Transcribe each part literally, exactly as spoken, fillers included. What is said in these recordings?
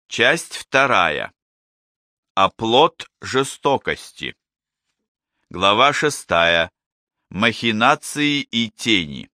Часть вторая. Оплот жестокости. Глава шестая. Махинации и тени.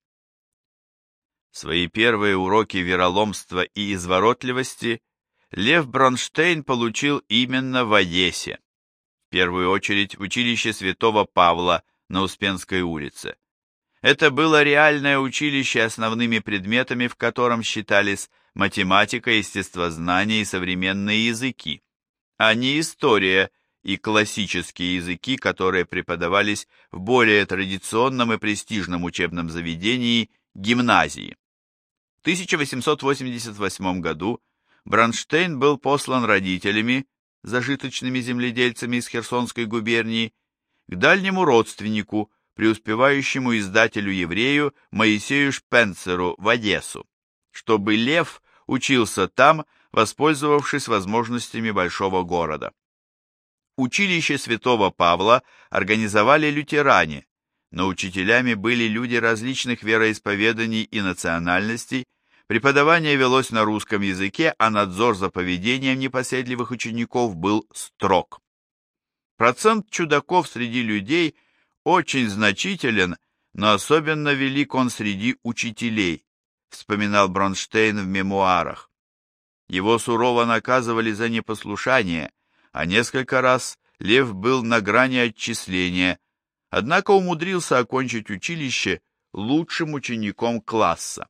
Свои первые уроки вероломства и изворотливости Лев Бронштейн получил именно в Одессе, в первую очередь в училище Святого Павла на Успенской улице. Это было реальное училище, основными предметами в котором считались математика, естествознание и современные языки, а не история и классические языки, которые преподавались в более традиционном и престижном учебном заведении гимназии. В тысяча восемьсот восемьдесят восьмом году Бронштейн был послан родителями, зажиточными земледельцами из Херсонской губернии, к дальнему родственнику, преуспевающему издателю-еврею Моисею Шпенцеру в Одессу, чтобы Лев учился там, воспользовавшись возможностями большого города. Училище Святого Павла организовали лютеране, но учителями были люди различных вероисповеданий и национальностей, преподавание велось на русском языке, а надзор за поведением непоседливых учеников был строг. Процент чудаков среди людей очень значителен, но особенно велик он среди учителей, вспоминал Бронштейн в мемуарах. Его сурово наказывали за непослушание, а несколько раз Лев был на грани отчисления, однако умудрился окончить училище лучшим учеником класса.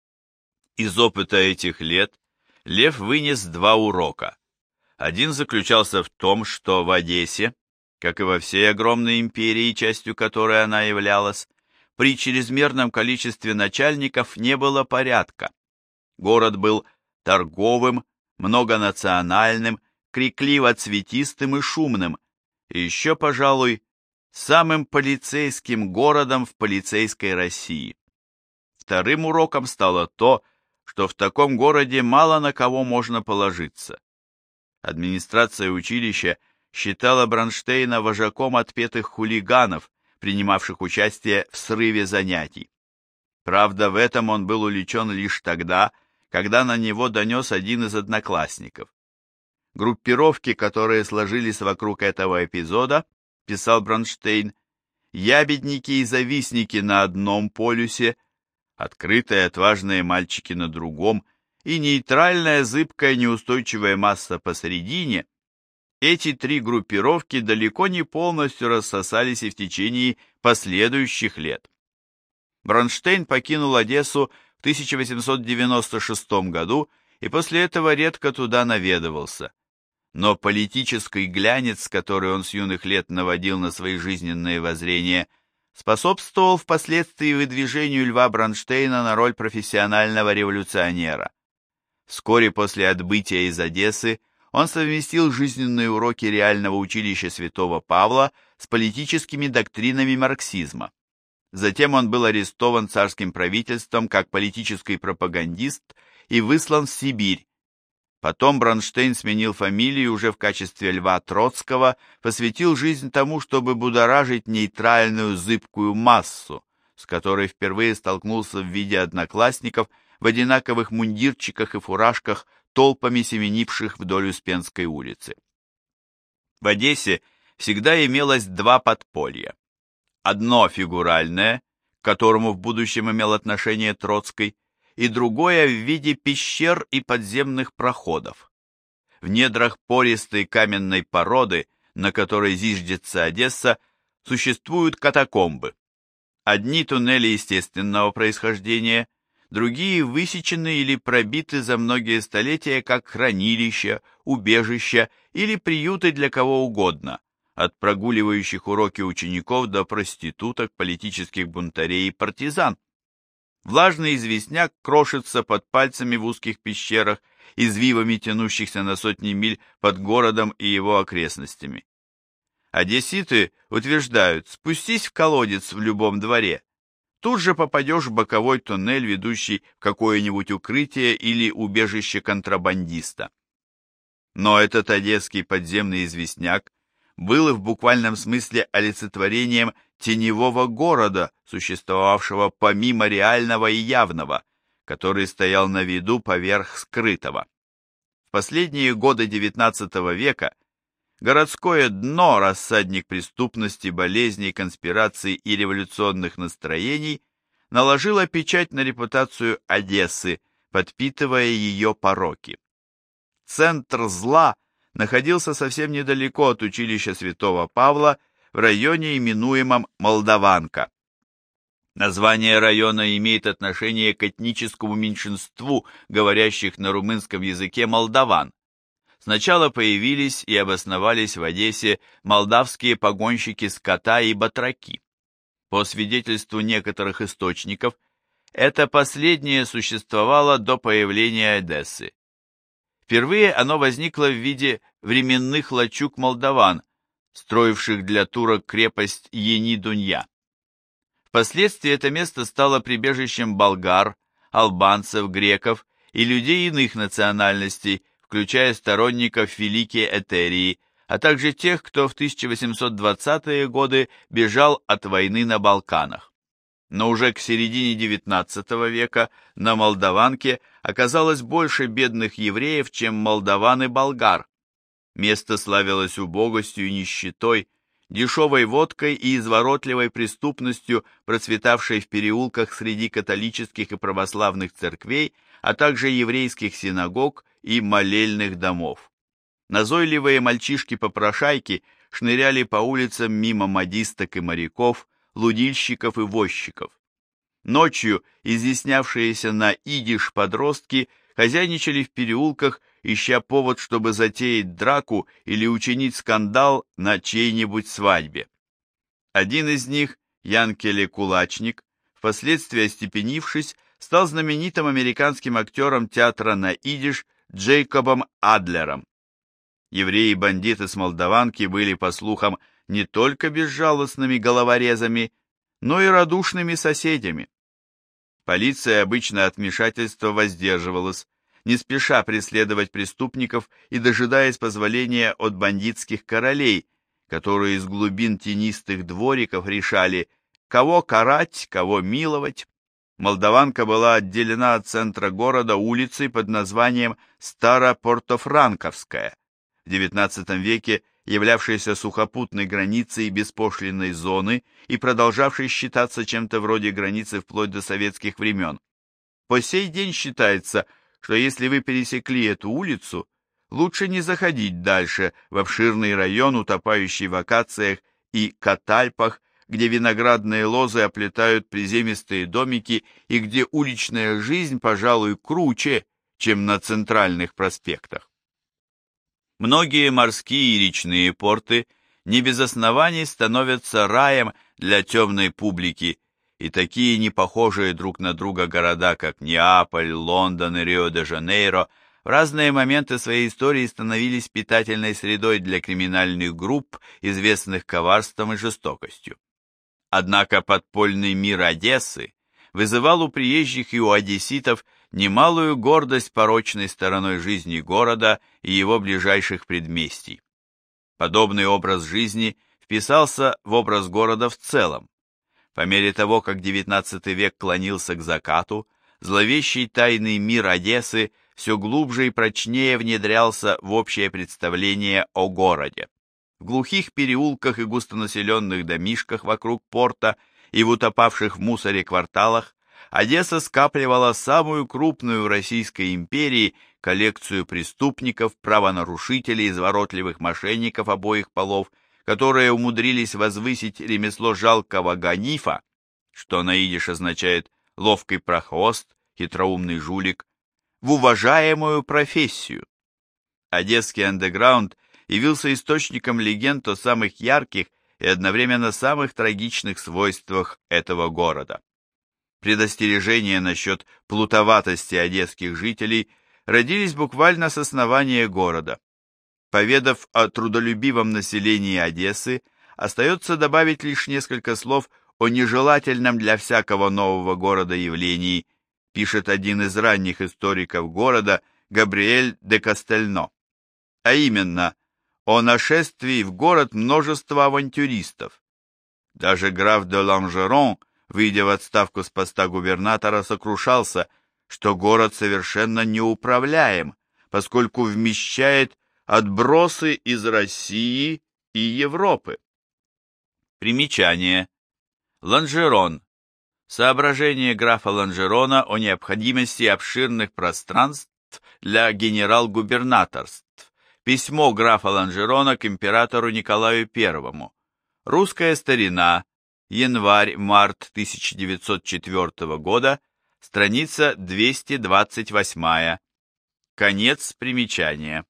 Из опыта этих лет Лев вынес два урока. Один заключался в том, что в Одессе, как и во всей огромной империи, частью которой она являлась, при чрезмерном количестве начальников не было порядка. Город был торговым, многонациональным, крикливо-цветистым и шумным, и еще, пожалуй, самым полицейским городом в полицейской России. Вторым уроком стало то, что в таком городе мало на кого можно положиться. Администрация училища считала Бронштейна вожаком отпетых хулиганов, принимавших участие в срыве занятий. Правда, в этом он был увлечен лишь тогда, когда на него донес один из одноклассников. Группировки, которые сложились вокруг этого эпизода, писал Бронштейн, ябедники и завистники на одном полюсе, открытые отважные мальчики на другом и нейтральная, зыбкая, неустойчивая масса посередине, эти три группировки далеко не полностью рассосались и в течение последующих лет. Бронштейн покинул Одессу в тысяча восемьсот девяносто шестом году и после этого редко туда наведывался. Но политический глянец, который он с юных лет наводил на свои жизненные воззрения, способствовал впоследствии выдвижению Льва Бронштейна на роль профессионального революционера. Вскоре после отбытия из Одессы он совместил жизненные уроки реального училища Святого Павла с политическими доктринами марксизма. Затем он был арестован царским правительством как политический пропагандист и выслан в Сибирь. Потом Бронштейн сменил фамилию уже в качестве Льва Троцкого, посвятил жизнь тому, чтобы будоражить нейтральную зыбкую массу, с которой впервые столкнулся в виде одноклассников в одинаковых мундирчиках и фуражках, толпами семенивших вдоль Успенской улицы. В Одессе всегда имелось два подполья. Одно фигуральное, к которому в будущем имел отношение Троцкий, и другое в виде пещер и подземных проходов. В недрах пористой каменной породы, на которой зиждется Одесса, существуют катакомбы. Одни туннели естественного происхождения, другие высечены или пробиты за многие столетия как хранилища, убежища или приюты для кого угодно, от прогуливающих уроки учеников до проституток, политических бунтарей и партизан. Влажный известняк крошится под пальцами в узких пещерах, извивами тянущихся на сотни миль под городом и его окрестностями. Одесситы утверждают, спустись в колодец в любом дворе, тут же попадешь в боковой туннель, ведущий в какое-нибудь укрытие или убежище контрабандиста. Но этот одесский подземный известняк был и в буквальном смысле олицетворением теневого города, существовавшего помимо реального и явного, который стоял на виду поверх скрытого. В последние годы девятнадцатого века городское дно, рассадник преступности, болезней, конспираций и революционных настроений, наложило печать на репутацию Одессы, подпитывая ее пороки. Центр зла находился совсем недалеко от училища святого Павла в районе, именуемом Молдаванка. Название района имеет отношение к этническому меньшинству, говорящих на румынском языке молдаван. Сначала появились и обосновались в Одессе молдавские погонщики скота и батраки. По свидетельству некоторых источников, это последнее существовало до появления Одессы. Впервые оно возникло в виде временных лачуг молдаван, строивших для турок крепость Ени-Дунья. Впоследствии это место стало прибежищем болгар, албанцев, греков и людей иных национальностей, включая сторонников Великой Этерии, а также тех, кто в тысяча восемьсот двадцатые годы бежал от войны на Балканах. Но уже к середине девятнадцатого века на Молдаванке оказалось больше бедных евреев, чем молдаван и болгар. Место славилось убогостью и нищетой, дешевой водкой и изворотливой преступностью, процветавшей в переулках среди католических и православных церквей, а также еврейских синагог и молельных домов. Назойливые мальчишки-попрошайки шныряли по улицам мимо модисток и моряков, лудильщиков и возчиков. Ночью изъяснявшиеся на идиш подростки хозяйничали в переулках, ища повод, чтобы затеять драку или учинить скандал на чьей-нибудь свадьбе. Один из них, Янкеле Кулачник, впоследствии остепенившись, стал знаменитым американским актером театра на идиш Джейкобом Адлером. Евреи-бандиты с Молдаванки были, по слухам, не только безжалостными головорезами, но и радушными соседями. Полиция обычно от вмешательства воздерживалась, не спеша преследовать преступников и дожидаясь позволения от бандитских королей, которые из глубин тенистых двориков решали, кого карать, кого миловать. Молдаванка была отделена от центра города улицей под названием Старо-Портофранковская, в девятнадцатом веке являвшейся сухопутной границей беспошлинной зоны и продолжавшей считаться чем-то вроде границы вплоть до советских времен. По сей день считается, что если вы пересекли эту улицу, лучше не заходить дальше в обширный район, утопающий в акациях и катальпах, где виноградные лозы оплетают приземистые домики и где уличная жизнь, пожалуй, круче, чем на центральных проспектах. Многие морские и речные порты не без оснований становятся раем для темной публики, и такие непохожие друг на друга города, как Неаполь, Лондон и Рио-де-Жанейро, в разные моменты своей истории становились питательной средой для криминальных групп, известных коварством и жестокостью. Однако подпольный мир Одессы вызывал у приезжих и у одесситов немалую гордость порочной стороной жизни города и его ближайших предместий. Подобный образ жизни вписался в образ города в целом. По мере того, как девятнадцатый век клонился к закату, зловещий тайный мир Одессы все глубже и прочнее внедрялся в общее представление о городе. В глухих переулках и густонаселенных домишках вокруг порта и в утопавших в мусоре кварталах Одесса скапливала самую крупную в Российской империи коллекцию преступников, правонарушителей, изворотливых мошенников обоих полов, которые умудрились возвысить ремесло жалкого ганифа, что на идиш означает ловкий прохвост, хитроумный жулик, в уважаемую профессию. Одесский андеграунд явился источником легенд о самых ярких и одновременно самых трагичных свойствах этого города. Предостережения насчет плутоватости одесских жителей родились буквально с основания города. Поведав о трудолюбивом населении Одессы, остается добавить лишь несколько слов о нежелательном для всякого нового города явлении, пишет один из ранних историков города Габриэль де Кастельно, а именно о нашествии в город множества авантюристов. Даже граф де Ланжерон, выйдя в отставку с поста губернатора, сокрушался, что город совершенно неуправляем, поскольку вмещает отбросы из России и Европы. Примечание. Ланжерон. Соображение графа Ланжерона о необходимости обширных пространств для генерал-губернаторств. Письмо графа Ланжерона к императору Николаю Первому. Русская старина. Январь-март тысяча девятьсот четвёртого года. Страница двести двадцать восемь. Конец примечания.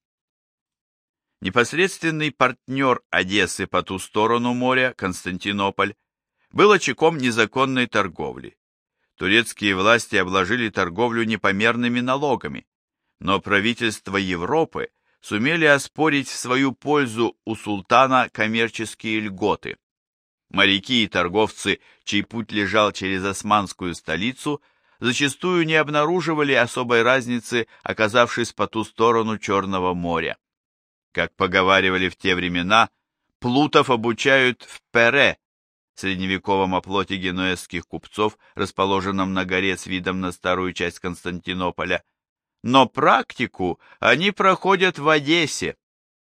Непосредственный партнер Одессы по ту сторону моря, Константинополь, был очагом незаконной торговли. Турецкие власти обложили торговлю непомерными налогами, но правительства Европы сумели оспорить в свою пользу у султана коммерческие льготы. Моряки и торговцы, чей путь лежал через османскую столицу, зачастую не обнаруживали особой разницы, оказавшись по ту сторону Черного моря. Как поговаривали в те времена, плутов обучают в Пере, средневековом оплоте генуэзских купцов, расположенном на горе с видом на старую часть Константинополя, но практику они проходят в Одессе.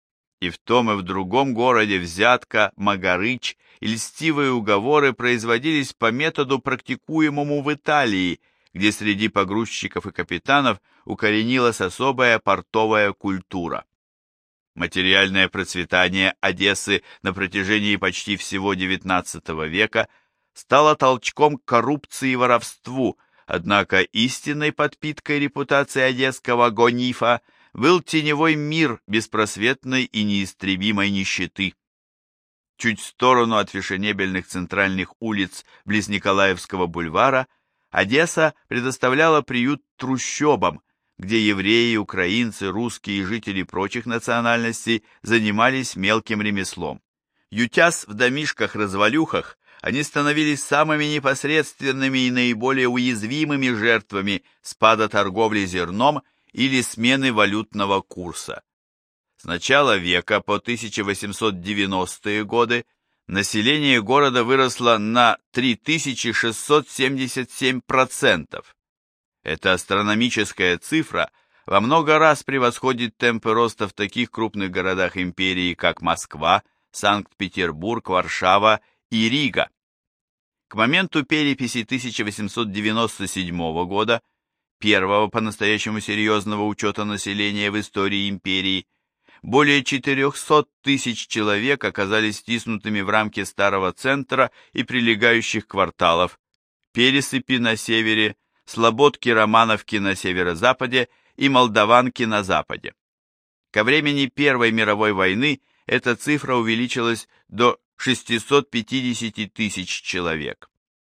И в том и в другом городе взятка, магарыч и льстивые уговоры производились по методу, практикуемому в Италии, где среди погрузчиков и капитанов укоренилась особая портовая культура. Материальное процветание Одессы на протяжении почти всего девятнадцатого века стало толчком к коррупции и воровству, однако истинной подпиткой репутации одесского гонифа был теневой мир беспросветной и неистребимой нищеты. Чуть в сторону от фешенебельных центральных улиц близ Николаевского бульвара Одесса предоставляла приют трущобам, где евреи, украинцы, русские и жители прочих национальностей занимались мелким ремеслом. Ютясь в домишках-развалюхах, они становились самыми непосредственными и наиболее уязвимыми жертвами спада торговли зерном или смены валютного курса. С начала века по тысяча восемьсот девяностые годы население города выросло на три тысячи шестьсот семьдесят семь процентов. Эта астрономическая цифра во много раз превосходит темпы роста в таких крупных городах империи, как Москва, Санкт-Петербург, Варшава и Рига. К моменту переписи тысяча восемьсот девяносто седьмого года, первого по-настоящему серьезного учета населения в истории империи, более четырехсот тысяч человек оказались стиснутыми в рамки старого центра и прилегающих кварталов, Пересыпи на севере, Слободки-Романовки на северо-западе и Молдаванки на западе. Ко времени Первой мировой войны эта цифра увеличилась до шестисот пятидесяти тысяч человек.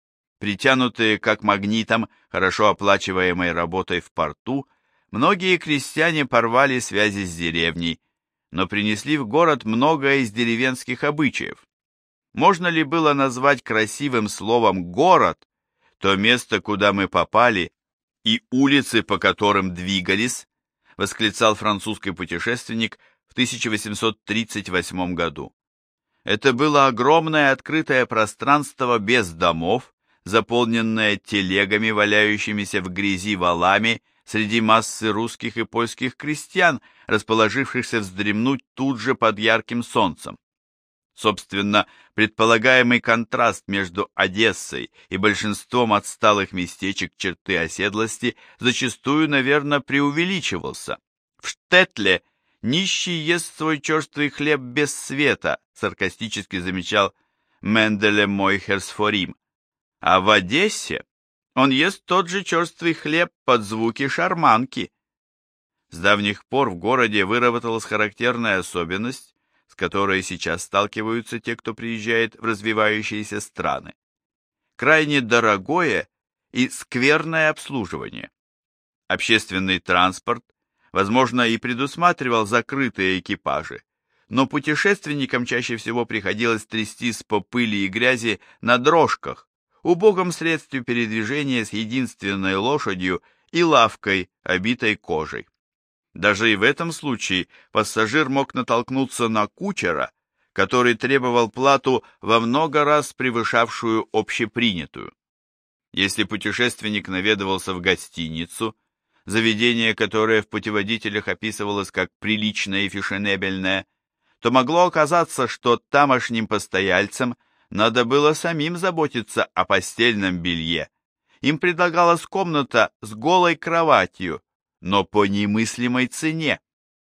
Притянутые как магнитом хорошо оплачиваемой работой в порту, многие крестьяне порвали связи с деревней, но принесли в город многое из деревенских обычаев. Можно ли было назвать красивым словом «город» то место, куда мы попали, и улицы, по которым двигались, восклицал французский путешественник в тысяча восемьсот тридцать восьмом году. Это было огромное открытое пространство без домов, заполненное телегами, валяющимися в грязи валами среди массы русских и польских крестьян, расположившихся вздремнуть тут же под ярким солнцем. Собственно, предполагаемый контраст между Одессой и большинством отсталых местечек черты оседлости зачастую, наверное, преувеличивался. В Штетле нищий ест свой черствый хлеб без света, саркастически замечал Менделе Мойхерсфорим, а в Одессе он ест тот же черствый хлеб под звуки шарманки. С давних пор в городе выработалась характерная особенность, с которой сейчас сталкиваются те, кто приезжает в развивающиеся страны. Крайне дорогое и скверное обслуживание. Общественный транспорт, возможно, и предусматривал закрытые экипажи, но путешественникам чаще всего приходилось трястись по пыли и грязи на дрожках, убогом средстве передвижения с единственной лошадью и лавкой, обитой кожей. Даже и в этом случае пассажир мог натолкнуться на кучера, который требовал плату во много раз превышавшую общепринятую. Если путешественник наведывался в гостиницу, заведение, которое в путеводителях описывалось как приличное и фешенебельное, то могло оказаться, что тамошним постояльцам надо было самим заботиться о постельном белье. Им предлагалась комната с голой кроватью, но по немыслимой цене.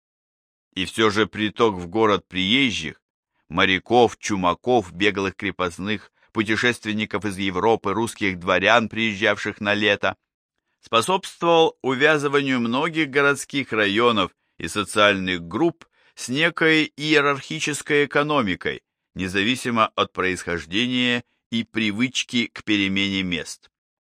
И все же приток в город приезжих, моряков, чумаков, беглых крепостных, путешественников из Европы, русских дворян, приезжавших на лето, способствовал увязыванию многих городских районов и социальных групп с некой иерархической экономикой, независимо от происхождения и привычки к перемене мест.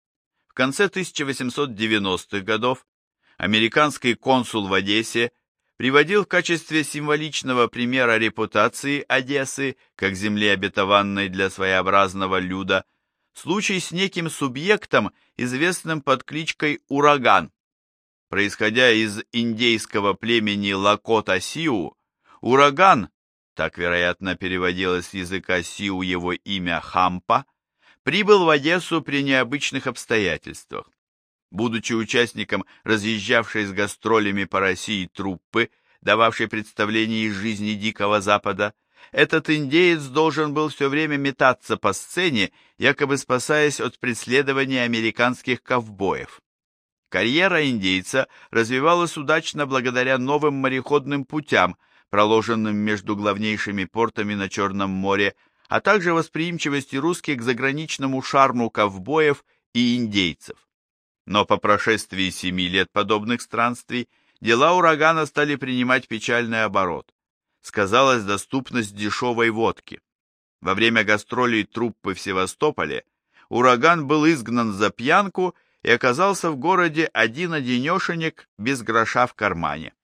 В конце тысяча восемьсот девяностых годов американский консул в Одессе приводил в качестве символичного примера репутации Одессы как земли обетованной для своеобразного люда случай с неким субъектом, известным под кличкой Ураган. Происходя из индейского племени Лакота-Сиу, Ураган, так, вероятно, переводилось с языка Сиу его имя Хампа, прибыл в Одессу при необычных обстоятельствах. Будучи участником разъезжавшей с гастролями по России труппы, дававшей представление из жизни Дикого Запада, этот индеец должен был все время метаться по сцене, якобы спасаясь от преследования американских ковбоев. Карьера индейца развивалась удачно благодаря новым мореходным путям, проложенным между главнейшими портами на Черном море, а также восприимчивости русских к заграничному шарму ковбоев и индейцев. Но по прошествии семи лет подобных странствий дела Урагана стали принимать печальный оборот. Сказалась доступность дешевой водки. Во время гастролей труппы в Севастополе Ураган был изгнан за пьянку и оказался в городе один-одинешенек без гроша в кармане.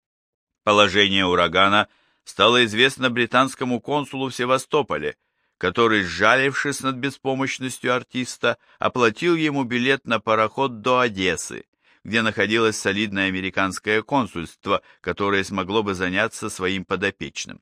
Положение Урагана стало известно британскому консулу в Севастополе, который, сжалившись над беспомощностью артиста, оплатил ему билет на пароход до Одессы, где находилось солидное американское консульство, которое смогло бы заняться своим подопечным.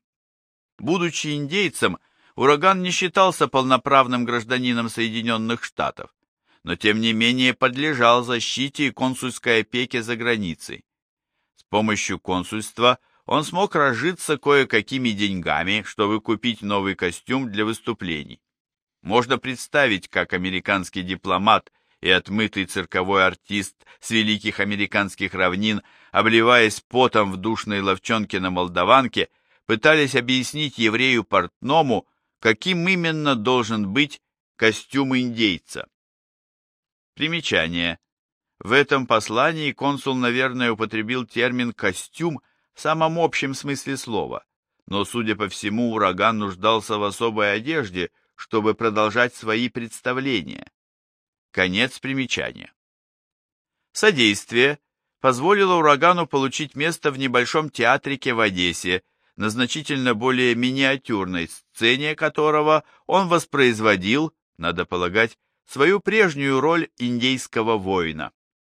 Будучи индейцем, Ураган не считался полноправным гражданином Соединенных Штатов, но тем не менее подлежал защите и консульской опеке за границей. С помощью консульства он смог разжиться кое-какими деньгами, чтобы купить новый костюм для выступлений. Можно представить, как американский дипломат и отмытый цирковой артист с великих американских равнин, обливаясь потом в душной ловчонке на Молдаванке, пытались объяснить еврею-портному, каким именно должен быть костюм индейца. Примечание. В этом послании консул, наверное, употребил термин «костюм» в самом общем смысле слова, но, судя по всему, Ураган нуждался в особой одежде, чтобы продолжать свои представления. Конец примечания. Содействие позволило Урагану получить место в небольшом театрике в Одессе, на значительно более миниатюрной сцене которого он воспроизводил, надо полагать, свою прежнюю роль индейского воина.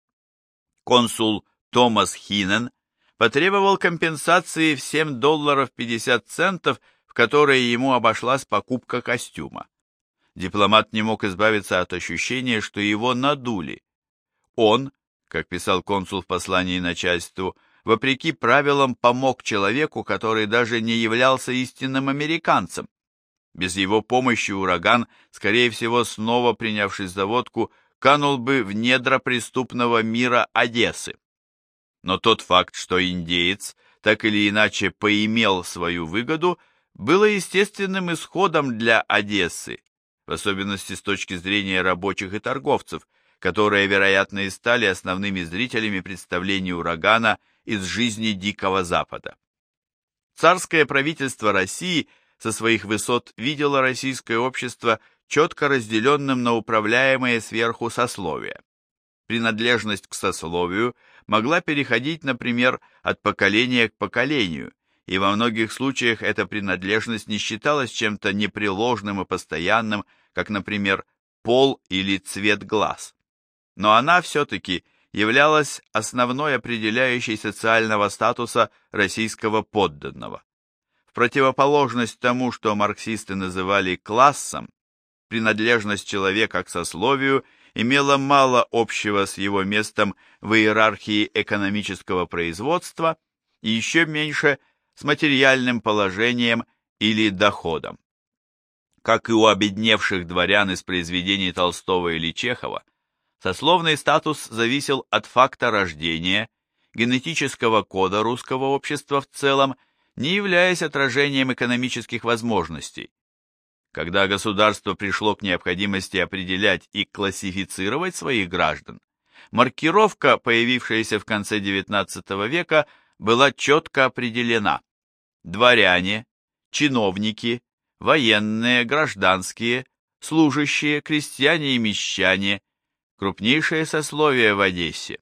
Консул Томас Хинен потребовал компенсации в семь долларов пятьдесят центов, в которые ему обошлась покупка костюма. Дипломат не мог избавиться от ощущения, что его надули. Он, как писал консул в послании начальству, вопреки правилам помог человеку, который даже не являлся истинным американцем. Без его помощи Ураган, скорее всего, снова принявшись за водку, канул бы в недра преступного мира Одессы. Но тот факт, что индеец так или иначе поимел свою выгоду, было естественным исходом для Одессы, в особенности с точки зрения рабочих и торговцев, которые, вероятно, и стали основными зрителями представлений Урагана из жизни Дикого Запада. Царское правительство России со своих высот видело российское общество четко разделенным на управляемые сверху сословия. Принадлежность к сословию могла переходить, например, от поколения к поколению, и во многих случаях эта принадлежность не считалась чем-то непреложным и постоянным, как, например, пол или цвет глаз. Но она все-таки являлась основной определяющей социального статуса российского подданного. В противоположность тому, что марксисты называли классом, принадлежность человека к сословию имела мало общего с его местом в иерархии экономического производства и еще меньше с материальным положением или доходом. Как и у обедневших дворян из произведений Толстого или Чехова, сословный статус зависел от факта рождения, генетического кода русского общества в целом, не являясь отражением экономических возможностей. Когда государство пришло к необходимости определять и классифицировать своих граждан, маркировка, появившаяся в конце девятнадцатого века, была четко определена. Дворяне, чиновники, военные, гражданские, служащие, крестьяне и мещане, крупнейшее сословие в Одессе.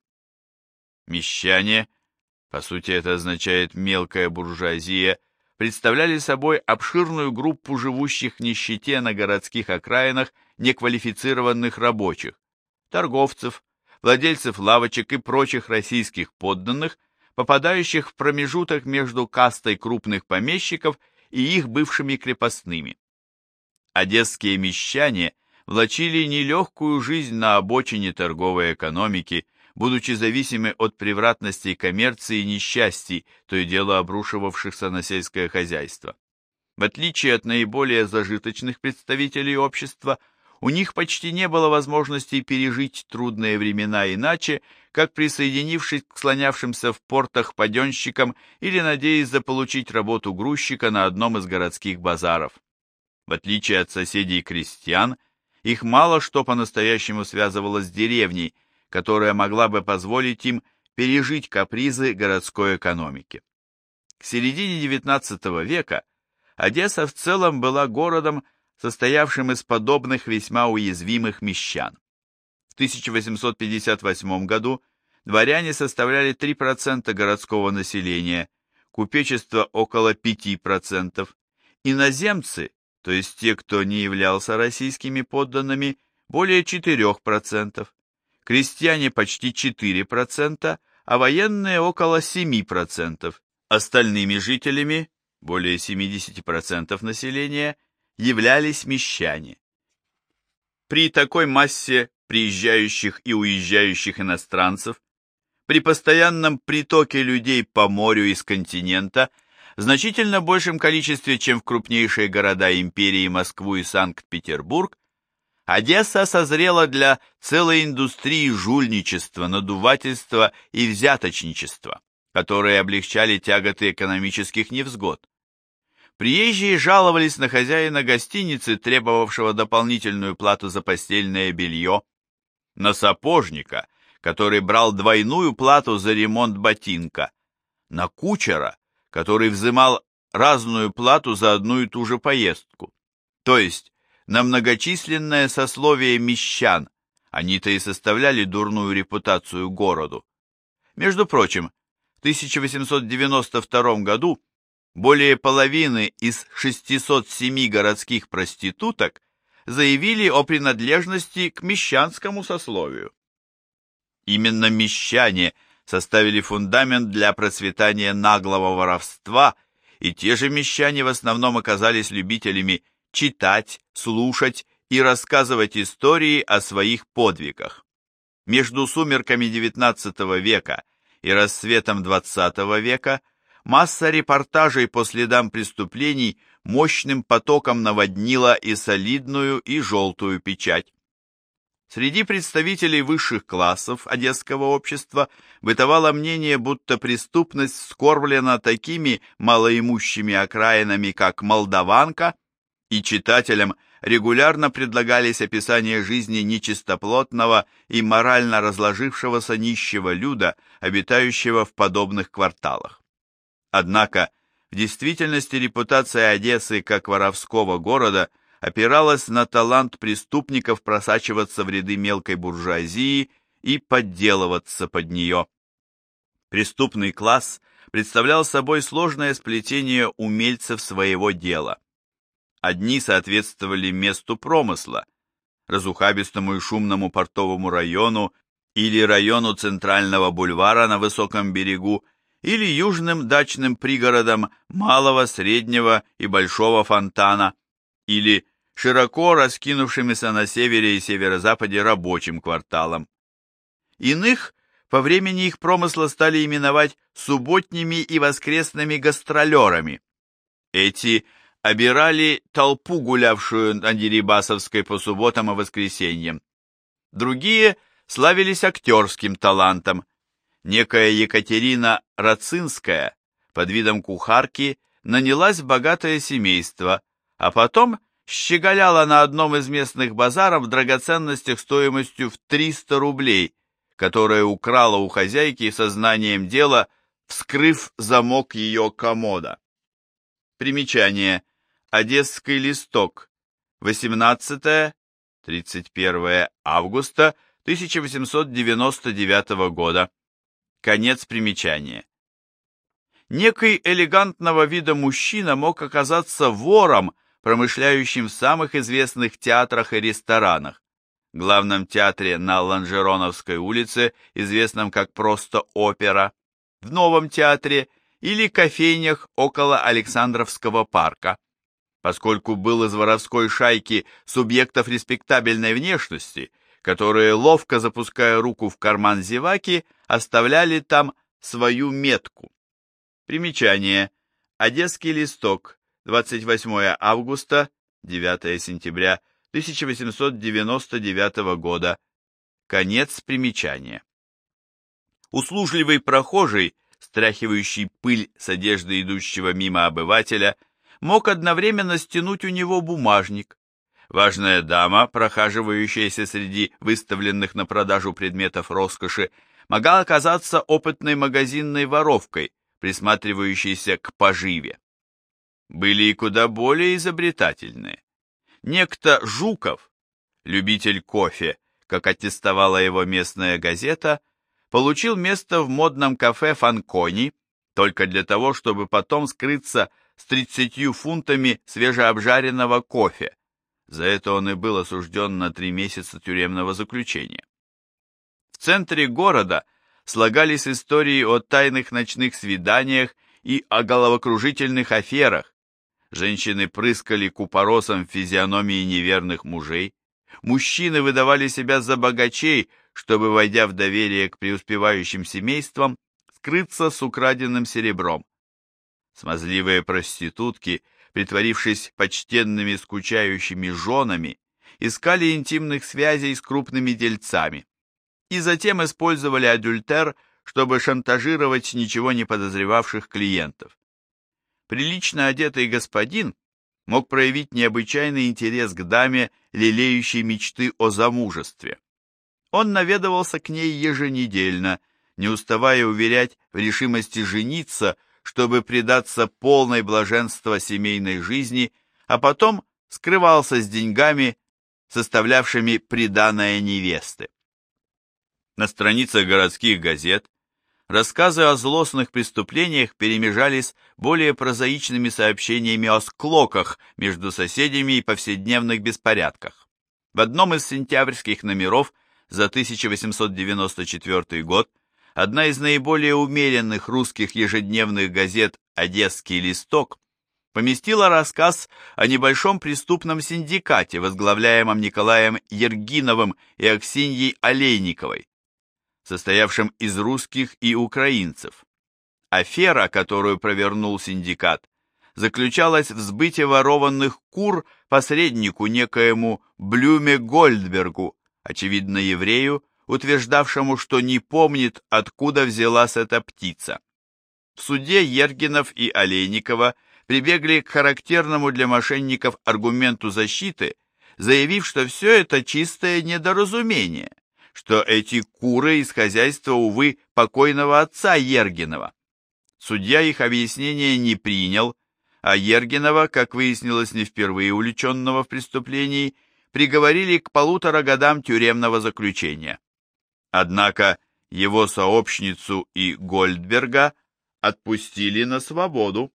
Мещане, по сути это означает мелкая буржуазия, представляли собой обширную группу живущих в нищете на городских окраинах неквалифицированных рабочих, торговцев, владельцев лавочек и прочих российских подданных, попадающих в промежуток между кастой крупных помещиков и их бывшими крепостными. Одесские мещане влачили нелегкую жизнь на обочине торговой экономики, будучи зависимы от превратностей коммерции и несчастий, то и дело обрушивавшихся на сельское хозяйство. В отличие от наиболее зажиточных представителей общества, у них почти не было возможности пережить трудные времена иначе, как присоединившись к слонявшимся в портах паденщикам или надеясь заполучить работу грузчика на одном из городских базаров. В отличие от соседей-крестьян, их мало что по-настоящему связывало с деревней, которая могла бы позволить им пережить капризы городской экономики. К середине девятнадцатого века Одесса в целом была городом, состоявшим из подобных весьма уязвимых мещан. В тысяча восемьсот пятьдесят восьмом году дворяне составляли три процента городского населения, купечество около пяти процентов, иноземцы, то есть те, кто не являлся российскими подданными, более четырёх процентов, крестьяне почти четыре процента, а военные около семи процентов. Остальными жителями, более семидесяти процентов населения, являлись мещане. При такой массе приезжающих и уезжающих иностранцев, при постоянном притоке людей по морю из континента, в значительно большем количестве, чем в крупнейшие города империи Москву и Санкт-Петербург, Одесса созрела для целой индустрии жульничества, надувательства и взяточничества, которые облегчали тяготы экономических невзгод. Приезжие жаловались на хозяина гостиницы, требовавшего дополнительную плату за постельное белье, на сапожника, который брал двойную плату за ремонт ботинка, на кучера, который взимал разную плату за одну и ту же поездку. То есть на многочисленное сословие мещан, они-то и составляли дурную репутацию городу. Между прочим, в тысяча восемьсот девяносто втором году более половины из шестисот семи городских проституток заявили о принадлежности к мещанскому сословию. Именно мещане составили фундамент для процветания наглого воровства, и те же мещане в основном оказались любителями читать, слушать и рассказывать истории о своих подвигах. Между сумерками девятнадцатого века и рассветом двадцатого века масса репортажей по следам преступлений мощным потоком наводнила и солидную, и желтую печать. Среди представителей высших классов одесского общества бытовало мнение, будто преступность вскормлена такими малоимущими окраинами, как Молдаванка, и читателям регулярно предлагались описания жизни нечистоплотного и морально разложившегося нищего люда, обитающего в подобных кварталах. Однако, в действительности репутация Одессы как воровского города опиралась на талант преступников просачиваться в ряды мелкой буржуазии и подделываться под нее. Преступный класс представлял собой сложное сплетение умельцев своего дела. Одни соответствовали месту промысла, разухабистому и шумному портовому району или району центрального бульвара на высоком берегу, или южным дачным пригородам малого, среднего и большого фонтана, или широко раскинувшимися на севере и северо-западе рабочим кварталом. Иных по времени их промысла стали именовать субботними и воскресными гастролерами. Эти обирали толпу, гулявшую на Дерибасовской по субботам и воскресеньям. Другие славились актерским талантом. Некая Екатерина Рацинская под видом кухарки нанялась в богатое семейство, а потом щеголяла на одном из местных базаров в драгоценностях стоимостью в триста рублей, которое украла у хозяйки сознанием дела, вскрыв замок ее комода. Примечание. Одесский листок. восемнадцатое-тридцать первое августа тысяча восемьсот девяносто девятого года. Конец примечания. Некий элегантного вида мужчина мог оказаться вором, промышляющим в самых известных театрах и ресторанах. В главном театре на Ланжероновской улице, известном как просто Опера, в Новом театре или кофейнях около Александровского парка. Поскольку был из воровской шайки субъектов респектабельной внешности, которые, ловко запуская руку в карман зеваки, оставляли там свою метку. Примечание. Одесский листок. двадцать восьмое августа, девятое сентября тысяча восемьсот девяносто девятого года. Конец примечания. Услужливый прохожий, стряхивающий пыль с одежды идущего мимо обывателя, мог одновременно стянуть у него бумажник. Важная дама, прохаживающаяся среди выставленных на продажу предметов роскоши, могла оказаться опытной магазинной воровкой, присматривающейся к поживе. Были и куда более изобретательные. Некто Жуков, любитель кофе, как аттестовала его местная газета, получил место в модном кафе «Фанкони» только для того, чтобы потом скрыться с тридцатью фунтами свежеобжаренного кофе. За это он и был осужден на три месяца тюремного заключения. В центре города слагались истории о тайных ночных свиданиях и о головокружительных аферах. Женщины прыскали купоросом в физиономии неверных мужей, мужчины выдавали себя за богачей, чтобы, войдя в доверие к преуспевающим семействам, скрыться с украденным серебром. Смазливые проститутки, притворившись почтенными скучающими женами, искали интимных связей с крупными дельцами и затем использовали адюльтер, чтобы шантажировать ничего не подозревавших клиентов. Прилично одетый господин мог проявить необычайный интерес к даме, лелеющей мечты о замужестве. Он наведывался к ней еженедельно, не уставая уверять в решимости жениться, чтобы предаться полной блаженства семейной жизни, а потом скрывался с деньгами, составлявшими приданое невесты. На страницах городских газет рассказы о злостных преступлениях перемежались более прозаичными сообщениями о склоках между соседями и повседневных беспорядках. В одном из сентябрьских номеров за тысяча восемьсот девяносто четвёртый год одна из наиболее умеренных русских ежедневных газет «Одесский листок» поместила рассказ о небольшом преступном синдикате, возглавляемом Николаем Ергиновым и Аксиньей Олейниковой, состоявшем из русских и украинцев. Афера, которую провернул синдикат, заключалась в сбыте ворованных кур посреднику некоему Блюме Гольдбергу, очевидно еврею, утверждавшему, что не помнит, откуда взялась эта птица. В суде Ергинов и Олейникова прибегли к характерному для мошенников аргументу защиты, заявив, что все это чистое недоразумение, что эти куры из хозяйства, увы, покойного отца Ергинова. Судья их объяснения не принял, а Ергинова, как выяснилось не впервые увлеченного в преступлении, приговорили к полутора годам тюремного заключения. Однако его сообщницу и Гольдберга отпустили на свободу.